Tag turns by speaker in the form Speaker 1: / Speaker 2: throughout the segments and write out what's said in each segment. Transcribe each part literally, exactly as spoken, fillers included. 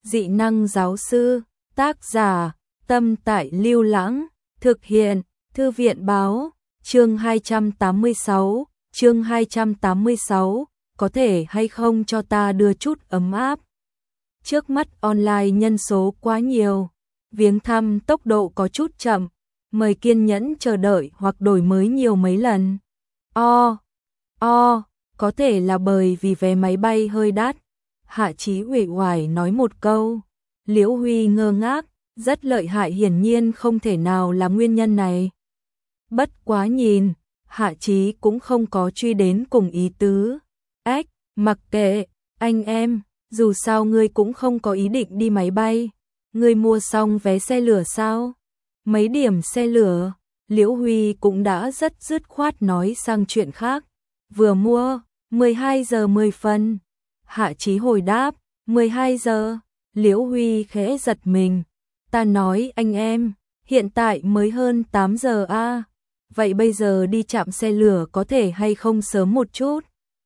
Speaker 1: Dị năng giáo sư, tác giả, Tâm Tại Lưu Lãng, thực hiện, Thư viện báo, chương hai trăm tám mươi sáu, chương hai trăm tám mươi sáu, có thể hay không cho ta đưa chút ấm áp. Trước mắt online nhân số quá nhiều, viếng thăm tốc độ có chút chậm, mời kiên nhẫn chờ đợi hoặc đổi mới nhiều mấy lần. O, o, có thể là bởi vì vé máy bay hơi đắt. Hạ Chí uể oải nói một câu. Liễu Huy ngơ ngác, rất lợi hại, hiển nhiên không thể nào là nguyên nhân này. Bất quá nhìn, Hạ Chí cũng không có truy đến cùng ý tứ. Ếch, mặc kệ, anh em, dù sao ngươi cũng không có ý định đi máy bay. Ngươi mua xong vé xe lửa sao? Mấy điểm xe lửa? Liễu Huy cũng đã rất dứt khoát nói sang chuyện khác. Vừa mua, mười hai giờ mười phân. Hạ Chí hồi đáp, mười hai giờ. Liễu Huy khẽ giật mình. Ta nói anh em, hiện tại mới hơn tám giờ a. À. Vậy bây giờ đi chạm xe lửa có thể hay không sớm một chút?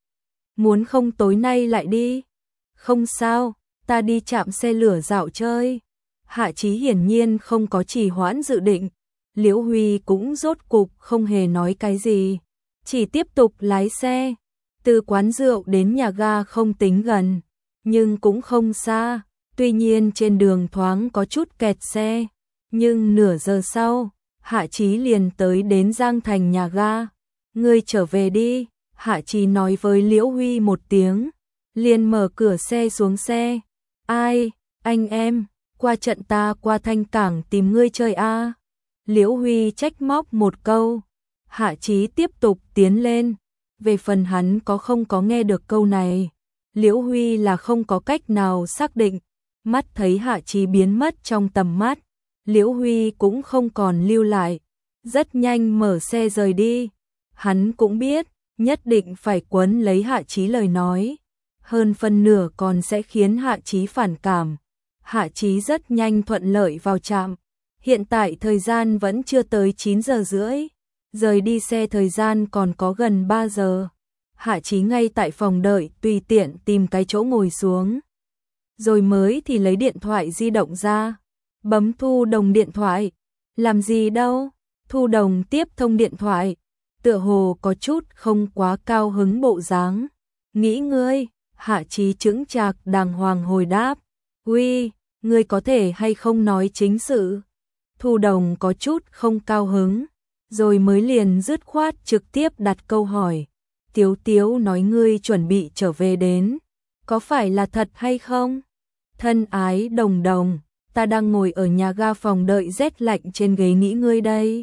Speaker 1: Muốn không tối nay lại đi? Không sao, ta đi chạm xe lửa dạo chơi. Hạ Chí hiển nhiên không có trì hoãn dự định. Liễu Huy cũng rốt cục không hề nói cái gì, chỉ tiếp tục lái xe. Từ quán rượu đến nhà ga không tính gần, nhưng cũng không xa. Tuy nhiên trên đường thoáng có chút kẹt xe, nhưng nửa giờ sau, Hạ Chí liền tới đến Giang Thành nhà ga. Ngươi trở về đi, Hạ Chí nói với Liễu Huy một tiếng, liền mở cửa xe xuống xe. Ai, anh em, qua trận ta qua Thanh Cảng tìm ngươi chơi a. À? Liễu Huy trách móc một câu. Hạ Chí tiếp tục tiến lên. Về phần hắn có không có nghe được câu này, Liễu Huy là không có cách nào xác định. Mắt thấy Hạ Chí biến mất trong tầm mắt, Liễu Huy cũng không còn lưu lại, rất nhanh mở xe rời đi. Hắn cũng biết, nhất định phải quấn lấy Hạ Chí lời nói, hơn phân nửa còn sẽ khiến Hạ Chí phản cảm. Hạ Chí rất nhanh thuận lợi vào trạm. Hiện tại thời gian vẫn chưa tới chín giờ rưỡi, rời đi xe thời gian còn có gần ba giờ. Hạ Chí ngay tại phòng đợi tùy tiện tìm cái chỗ ngồi xuống, rồi mới thì lấy điện thoại di động ra, bấm Thu Đồng điện thoại. Làm gì đâu? Thu Đồng tiếp thông điện thoại, tựa hồ có chút không quá cao hứng bộ dáng. Nghĩ ngươi? Hạ Chí chững chạc đàng hoàng hồi đáp. Uy, ngươi có thể hay không nói chính sự? Thu Đồng có chút không cao hứng, rồi mới liền dứt khoát trực tiếp đặt câu hỏi. Tiếu Tiếu nói ngươi chuẩn bị trở về đến, có phải là thật hay không? Thân ái Đồng Đồng, ta đang ngồi ở nhà ga phòng đợi rét lạnh trên ghế nghĩ ngươi đây.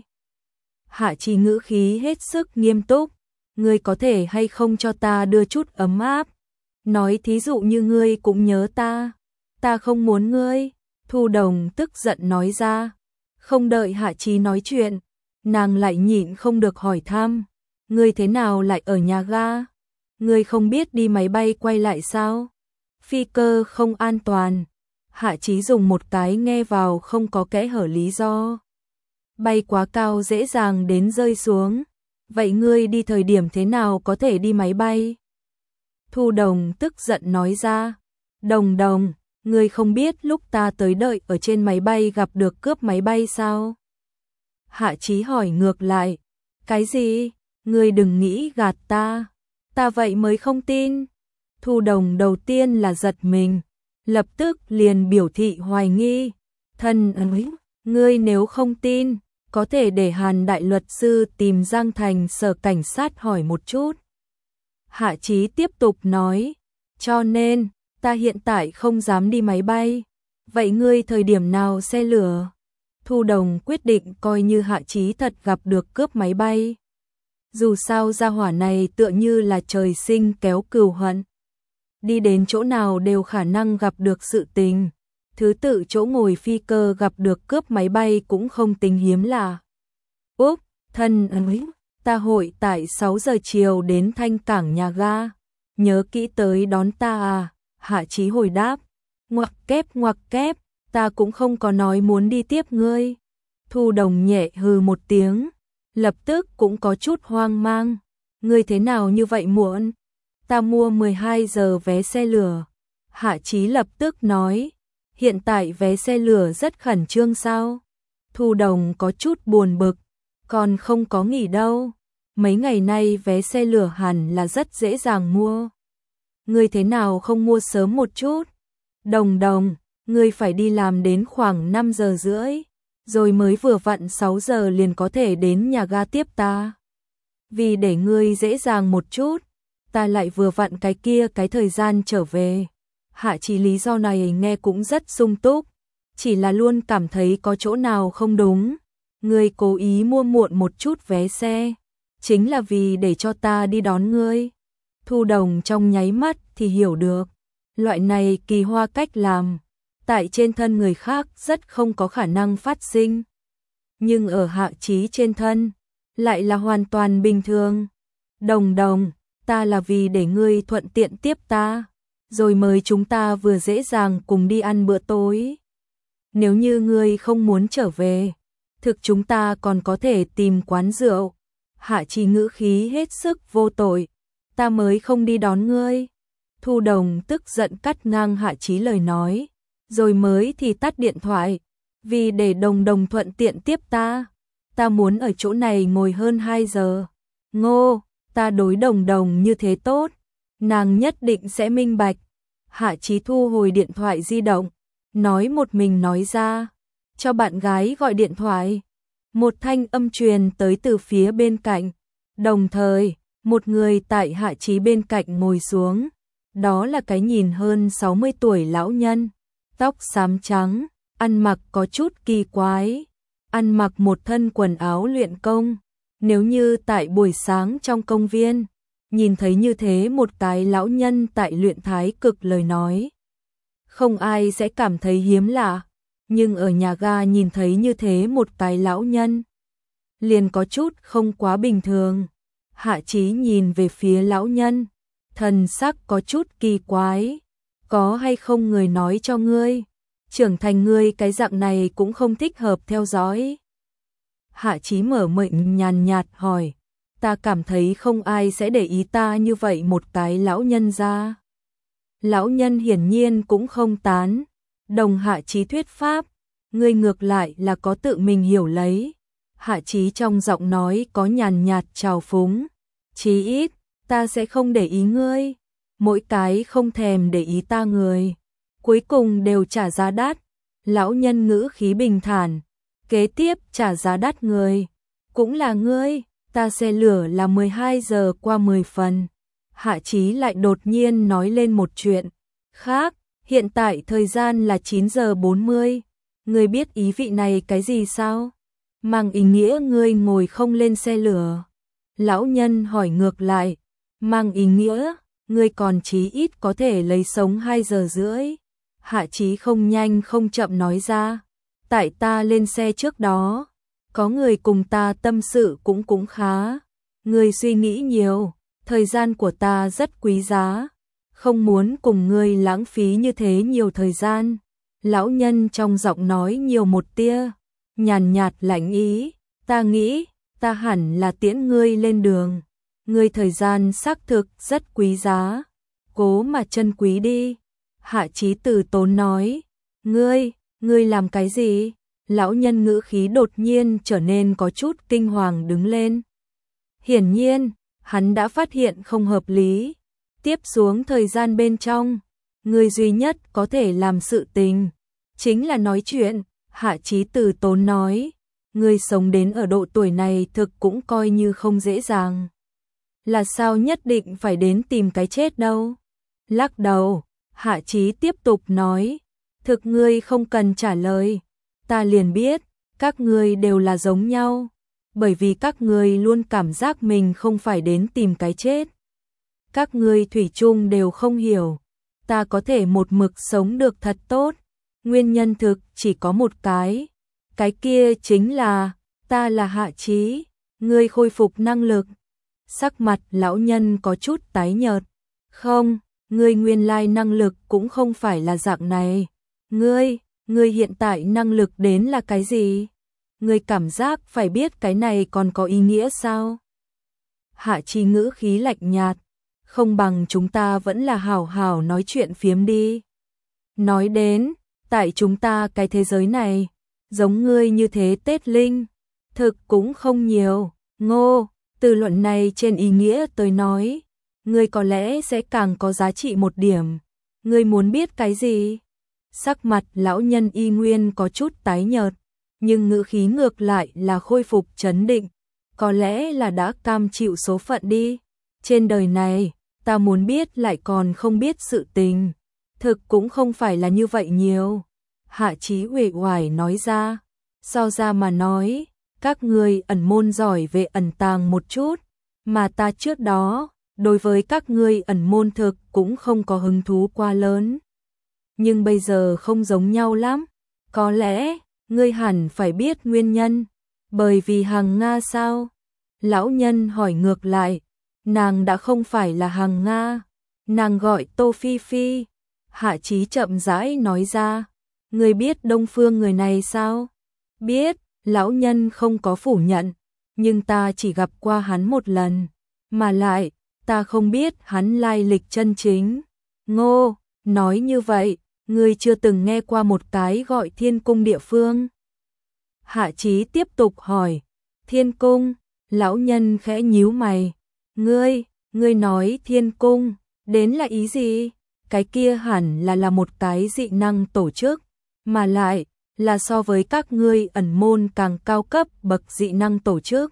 Speaker 1: Hạ Chí ngữ khí hết sức nghiêm túc. Ngươi có thể hay không cho ta đưa chút ấm áp? Nói thí dụ như ngươi cũng nhớ ta. Ta không muốn ngươi. Thu Đồng tức giận nói ra. Không đợi Hạ Chí nói chuyện, nàng lại nhịn không được hỏi thăm. Ngươi thế nào lại ở nhà ga? Ngươi không biết đi máy bay quay lại sao? Phi cơ không an toàn. Hạ Chí dùng một cái nghe vào không có kẽ hở lý do. Bay quá cao dễ dàng đến rơi xuống. Vậy ngươi đi thời điểm thế nào có thể đi máy bay? Thu Đồng tức giận nói ra. Đồng Đồng, ngươi không biết lúc ta tới đợi ở trên máy bay gặp được cướp máy bay sao? Hạ Chí hỏi ngược lại. Cái gì? Ngươi đừng nghĩ gạt ta. Ta vậy mới không tin. Thu Đồng đầu tiên là giật mình, lập tức liền biểu thị hoài nghi. Thân ơi, ngươi nếu không tin, có thể để Hàn đại luật sư tìm Giang Thành sở cảnh sát hỏi một chút. Hạ Chí tiếp tục nói, cho nên, ta hiện tại không dám đi máy bay. Vậy ngươi thời điểm nào xe lửa? Thu Đồng quyết định coi như Hạ Chí thật gặp được cướp máy bay. Dù sao gia hỏa này tựa như là trời sinh kéo cừu hận. Đi đến chỗ nào đều khả năng gặp được sự tình. Thứ tự chỗ ngồi phi cơ gặp được cướp máy bay cũng không tính hiếm lạ. Úp, thân ơi, ta hội tại sáu giờ chiều đến Thanh Cảng nhà ga. Nhớ kỹ tới đón ta à? Hạ Chí hồi đáp. Ngoặc kép ngoặc kép, ta cũng không có nói muốn đi tiếp ngươi. Thu Đồng nhẹ hừ một tiếng, lập tức cũng có chút hoang mang. Ngươi thế nào như vậy muộn? Ta mua mười hai giờ vé xe lửa. Hạ Chí lập tức nói. Hiện tại vé xe lửa rất khẩn trương sao? Thu Đồng có chút buồn bực, còn không có nghỉ đâu. Mấy ngày nay vé xe lửa hẳn là rất dễ dàng mua. Ngươi thế nào không mua sớm một chút? Đồng Đồng, ngươi phải đi làm đến khoảng năm giờ rưỡi, rồi mới vừa vặn sáu giờ liền có thể đến nhà ga tiếp ta. Vì để ngươi dễ dàng một chút, ta lại vừa vặn cái kia cái thời gian trở về. Hạ Chí lý do này nghe cũng rất sung túc, chỉ là luôn cảm thấy có chỗ nào không đúng. Ngươi cố ý mua muộn một chút vé xe, chính là vì để cho ta đi đón ngươi. Thu Đồng trong nháy mắt thì hiểu được, loại này kỳ hoa cách làm, tại trên thân người khác rất không có khả năng phát sinh. Nhưng ở Hạ Chí trên thân, lại là hoàn toàn bình thường. Đồng Đồng, ta là vì để ngươi thuận tiện tiếp ta, rồi mới chúng ta vừa dễ dàng cùng đi ăn bữa tối. Nếu như ngươi không muốn trở về, thực chúng ta còn có thể tìm quán rượu. Hạ Chí ngữ khí hết sức vô tội, ta mới không đi đón ngươi. Thu Đồng tức giận cắt ngang Hạ Chí lời nói, rồi mới thì tắt điện thoại, vì để Đồng Đồng thuận tiện tiếp ta. Ta muốn ở chỗ này ngồi hơn hai giờ. Ngô, ta đối Đồng Đồng như thế tốt, nàng nhất định sẽ minh bạch. Hạ Chí thu hồi điện thoại di động, nói một mình nói ra, cho bạn gái gọi điện thoại. Một thanh âm truyền tới từ phía bên cạnh, đồng thời, một người tại Hạ Chí bên cạnh ngồi xuống. Đó là cái nhìn hơn sáu mươi tuổi lão nhân, tóc xám trắng, ăn mặc có chút kỳ quái, ăn mặc một thân quần áo luyện công. Nếu như tại buổi sáng trong công viên, nhìn thấy như thế một cái lão nhân tại luyện thái cực lời nói, không ai sẽ cảm thấy hiếm lạ, nhưng ở nhà ga nhìn thấy như thế một cái lão nhân, liền có chút không quá bình thường. Hạ Chí nhìn về phía lão nhân, thần sắc có chút kỳ quái, có hay không người nói cho ngươi, trưởng thành ngươi cái dạng này cũng không thích hợp theo dõi. Hạ Chí mở miệng nhàn nhạt hỏi, ta cảm thấy không ai sẽ để ý ta như vậy một cái lão nhân ra. Lão nhân hiển nhiên cũng không tán đồng Hạ Chí thuyết pháp, ngươi ngược lại là có tự mình hiểu lấy. Hạ Chí trong giọng nói có nhàn nhạt trào phúng, chí ít, ta sẽ không để ý ngươi. Mỗi cái không thèm để ý ta người, cuối cùng đều trả giá đắt. Lão nhân ngữ khí bình thản, kế tiếp trả giá đắt người, cũng là ngươi. Ta xe lửa là mười hai giờ qua mười phần. Hạ Chí lại đột nhiên nói lên một chuyện khác, hiện tại thời gian là chín giờ bốn mươi. Ngươi biết ý vị này cái gì sao? Mang ý nghĩa ngươi ngồi không lên xe lửa. Lão nhân hỏi ngược lại, mang ý nghĩa ngươi còn chí ít có thể lấy sống hai giờ rưỡi. Hạ Chí không nhanh không chậm nói ra, tại ta lên xe trước đó, có người cùng ta tâm sự cũng cũng khá. Ngươi suy nghĩ nhiều, thời gian của ta rất quý giá, không muốn cùng ngươi lãng phí như thế nhiều thời gian. Lão nhân trong giọng nói nhiều một tia nhàn nhạt lạnh ý, ta nghĩ, ta hẳn là tiễn ngươi lên đường. Ngươi thời gian xác thực rất quý giá, cố mà trân quý đi. Hạ Chí từ tốn nói, ngươi, ngươi làm cái gì? Lão nhân ngữ khí đột nhiên trở nên có chút kinh hoàng đứng lên. Hiển nhiên, hắn đã phát hiện không hợp lý. Tiếp xuống thời gian bên trong, người duy nhất có thể làm sự tình chính là nói chuyện. Hạ Chí từ tốn nói, người sống đến ở độ tuổi này thực cũng coi như không dễ dàng. Là sao nhất định phải đến tìm cái chết đâu? Lắc đầu, Hạ Chí tiếp tục nói, thực ngươi không cần trả lời. Ta liền biết, các ngươi đều là giống nhau, bởi vì các ngươi luôn cảm giác mình không phải đến tìm cái chết. Các ngươi thủy chung đều không hiểu, ta có thể một mực sống được thật tốt, nguyên nhân thực chỉ có một cái, cái kia chính là, ta là Hạ Chí. Ngươi khôi phục năng lực. Sắc mặt lão nhân có chút tái nhợt. Không, ngươi nguyên lai năng lực cũng không phải là dạng này. Ngươi, ngươi hiện tại năng lực đến là cái gì? Ngươi cảm giác phải biết cái này còn có ý nghĩa sao? Hạ Chí ngữ khí lạnh nhạt, không bằng chúng ta vẫn là hảo hảo nói chuyện phiếm đi. Nói đến, tại chúng ta cái thế giới này, giống ngươi như thế Tết Linh, thực cũng không nhiều. Ngô, từ luận này trên ý nghĩa tôi nói, ngươi có lẽ sẽ càng có giá trị một điểm. Ngươi muốn biết cái gì? Sắc mặt lão nhân y nguyên có chút tái nhợt, nhưng ngữ khí ngược lại là khôi phục trấn định. Có lẽ là đã cam chịu số phận đi. Trên đời này, ta muốn biết lại còn không biết sự tình. Thực cũng không phải là như vậy nhiều. Hạ Chí uể oải nói ra. So ra mà nói, các ngươi ẩn môn giỏi về ẩn tàng một chút, mà ta trước đó, đối với các ngươi ẩn môn thực cũng không có hứng thú quá lớn. Nhưng bây giờ không giống nhau lắm. Có lẽ, ngươi hẳn phải biết nguyên nhân. Bởi vì Hằng Nga sao? Lão nhân hỏi ngược lại. Nàng đã không phải là Hằng Nga. Nàng gọi Tô Phi Phi. Hạ Chí chậm rãi nói ra. Ngươi biết Đông Phương người này sao? Biết, lão nhân không có phủ nhận. Nhưng ta chỉ gặp qua hắn một lần. Mà lại, ta không biết hắn lai lịch chân chính. Ngô, nói như vậy, ngươi chưa từng nghe qua một cái gọi Thiên Cung địa phương. Hạ Chí tiếp tục hỏi. Thiên Cung, lão nhân khẽ nhíu mày. Ngươi, ngươi nói Thiên Cung, đến là ý gì? Cái kia hẳn là là một cái dị năng tổ chức, mà lại là so với các ngươi ẩn môn càng cao cấp bậc dị năng tổ chức.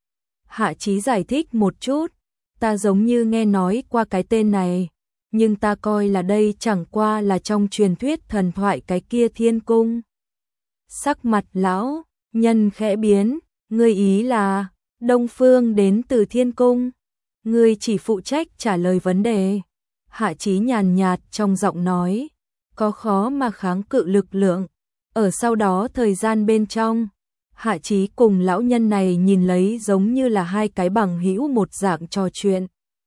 Speaker 1: Hạ Chí giải thích một chút, ta giống như nghe nói qua cái tên này, nhưng ta coi là đây chẳng qua là trong truyền thuyết thần thoại cái kia Thiên Cung. Sắc mặt lão nhân khẽ biến, ngươi ý là Đông Phương đến từ Thiên Cung, ngươi chỉ phụ trách trả lời vấn đề. Hạ Chí nhàn nhạt trong giọng nói, có khó mà kháng cự lực lượng. Ở sau đó thời gian bên trong, Hạ Chí cùng lão nhân này nhìn lấy giống như là hai cái bằng hữu một dạng trò chuyện.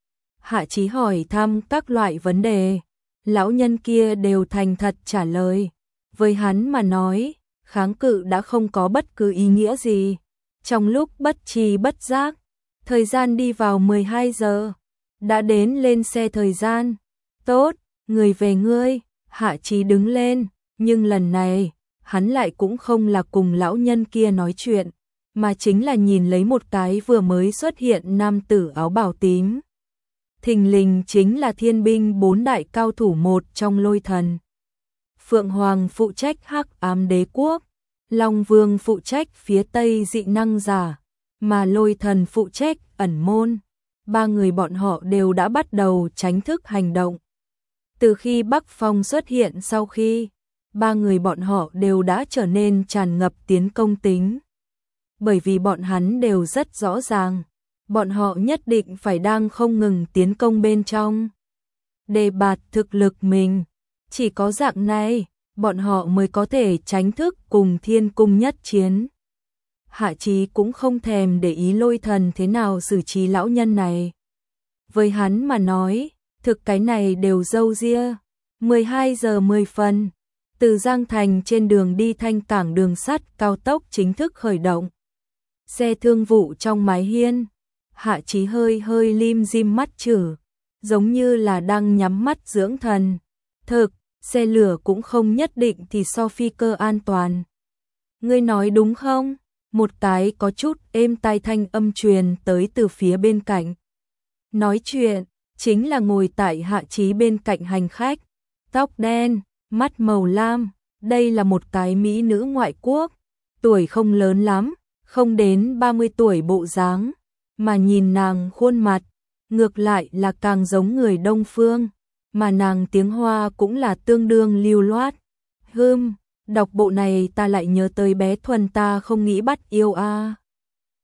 Speaker 1: Hạ Chí hỏi thăm các loại vấn đề, lão nhân kia đều thành thật trả lời. Với hắn mà nói, kháng cự đã không có bất cứ ý nghĩa gì. Trong lúc bất tri bất giác, thời gian đi vào mười hai giờ, đã đến lên xe thời gian. Tốt, người về ngươi. Hạ Chí đứng lên, nhưng lần này, hắn lại cũng không là cùng lão nhân kia nói chuyện, mà chính là nhìn lấy một cái vừa mới xuất hiện nam tử áo bào tím. Thình lình chính là thiên binh bốn đại cao thủ một trong Lôi Thần. Phượng Hoàng phụ trách Hắc Ám Đế Quốc, Long Vương phụ trách phía Tây dị năng giả, mà Lôi Thần phụ trách ẩn môn. Ba người bọn họ đều đã bắt đầu tránh thức hành động. Từ khi Bắc Phong xuất hiện sau khi, ba người bọn họ đều đã trở nên tràn ngập tiến công tính. Bởi vì bọn hắn đều rất rõ ràng, bọn họ nhất định phải đang không ngừng tiến công bên trong. Đề bạt thực lực mình, chỉ có dạng này, bọn họ mới có thể tránh thức cùng Thiên Cung nhất chiến. Hạ Chí cũng không thèm để ý Lôi Thần thế nào xử trí lão nhân này. Với hắn mà nói, thực cái này đều dâu ria. mười hai giờ mười phân, từ Giang Thành trên đường đi Thanh Cảng đường sắt cao tốc chính thức khởi động. Xe thương vụ trong mái hiên, Hạ Chí hơi hơi lim dim mắt chử, giống như là đang nhắm mắt dưỡng thần. Thực, xe lửa cũng không nhất định thì so phi cơ an toàn. Ngươi nói đúng không? Một cái có chút êm tai thanh âm truyền tới từ phía bên cạnh. Nói chuyện, chính là ngồi tại Hạ Chí bên cạnh hành khách. Tóc đen, mắt màu lam, đây là một cái mỹ nữ ngoại quốc. Tuổi không lớn lắm, không đến ba mươi tuổi bộ dáng, mà nhìn nàng khuôn mặt, ngược lại là càng giống người Đông Phương, mà nàng tiếng Hoa cũng là tương đương lưu loát. Hừm, đọc bộ này ta lại nhớ tới bé Thuần ta không nghĩ bắt yêu a.